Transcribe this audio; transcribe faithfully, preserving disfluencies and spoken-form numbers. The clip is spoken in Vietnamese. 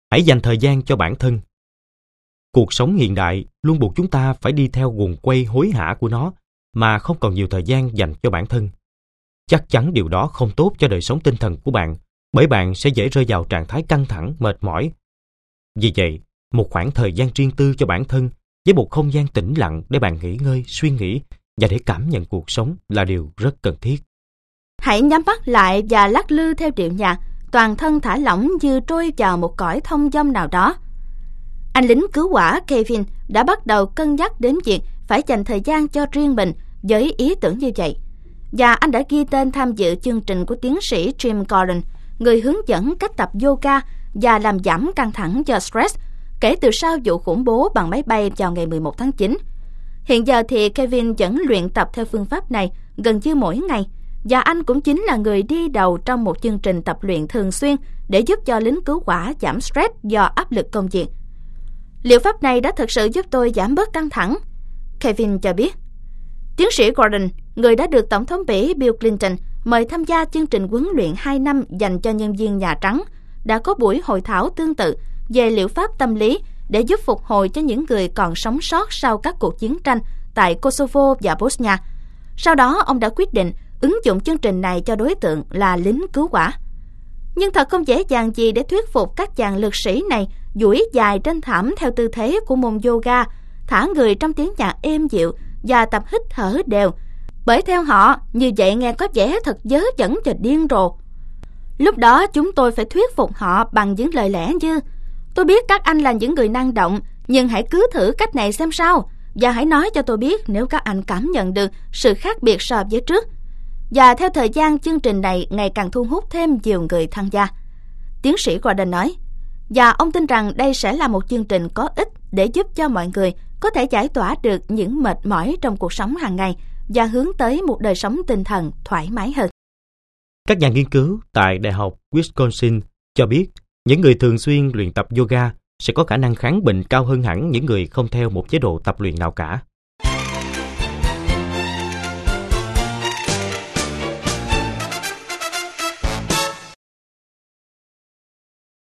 Hãy dành thời gian cho bản thân. Cuộc sống hiện đại luôn buộc chúng ta phải đi theo guồng quay hối hả của nó mà không còn nhiều thời gian dành cho bản thân. Chắc chắn điều đó không tốt cho đời sống tinh thần của bạn, bởi bạn sẽ dễ rơi vào trạng thái căng thẳng, mệt mỏi. Vì vậy, một khoảng thời gian riêng tư cho bản thân với một không gian tĩnh lặng để bạn nghỉ ngơi, suy nghĩ và để cảm nhận cuộc sống là điều rất cần thiết. Hãy nhắm mắt lại và lắc lư theo điệu nhạc, toàn thân thả lỏng như trôi vào một cõi thông dong nào đó. Anh lính cứu hỏa Kevin đã bắt đầu cân nhắc đến việc phải dành thời gian cho riêng mình với ý tưởng như vậy. Và anh đã ghi tên tham dự chương trình của tiến sĩ Jim Gordon, người hướng dẫn cách tập yoga và làm giảm căng thẳng do stress, kể từ sau vụ khủng bố bằng máy bay vào ngày mười một tháng chín. Hiện giờ thì Kevin vẫn luyện tập theo phương pháp này gần như mỗi ngày, và anh cũng chính là người đi đầu trong một chương trình tập luyện thường xuyên để giúp cho lính cứu hỏa giảm stress do áp lực công việc. Liệu pháp này đã thực sự giúp tôi giảm bớt căng thẳng, Kevin cho biết. Tiến sĩ Gordon, người đã được Tổng thống Mỹ Bill Clinton mời tham gia chương trình huấn luyện hai năm dành cho nhân viên Nhà Trắng, đã có buổi hội thảo tương tự về liệu pháp tâm lý để giúp phục hồi cho những người còn sống sót sau các cuộc chiến tranh tại Kosovo và Bosnia. Sau đó, ông đã quyết định ứng dụng chương trình này cho đối tượng là lính cứu hỏa. Nhưng thật không dễ dàng gì để thuyết phục các chàng lực sĩ này duỗi dài trên thảm theo tư thế của môn yoga, thả người trong tiếng nhạc êm dịu và tập hít thở đều, bởi theo họ, như vậy nghe có vẻ thật dớ dẫn và điên rồ. Lúc đó chúng tôi phải thuyết phục họ bằng những lời lẽ như: tôi biết các anh là những người năng động, nhưng hãy cứ thử cách này xem sao, và hãy nói cho tôi biết nếu các anh cảm nhận được sự khác biệt so với trước. Và theo thời gian, chương trình này ngày càng thu hút thêm nhiều người tham gia. Tiến sĩ Gordon nói, và ông tin rằng đây sẽ là một chương trình có ích để giúp cho mọi người có thể giải tỏa được những mệt mỏi trong cuộc sống hàng ngày và hướng tới một đời sống tinh thần thoải mái hơn. Các nhà nghiên cứu tại Đại học Wisconsin cho biết những người thường xuyên luyện tập yoga sẽ có khả năng kháng bệnh cao hơn hẳn những người không theo một chế độ tập luyện nào cả.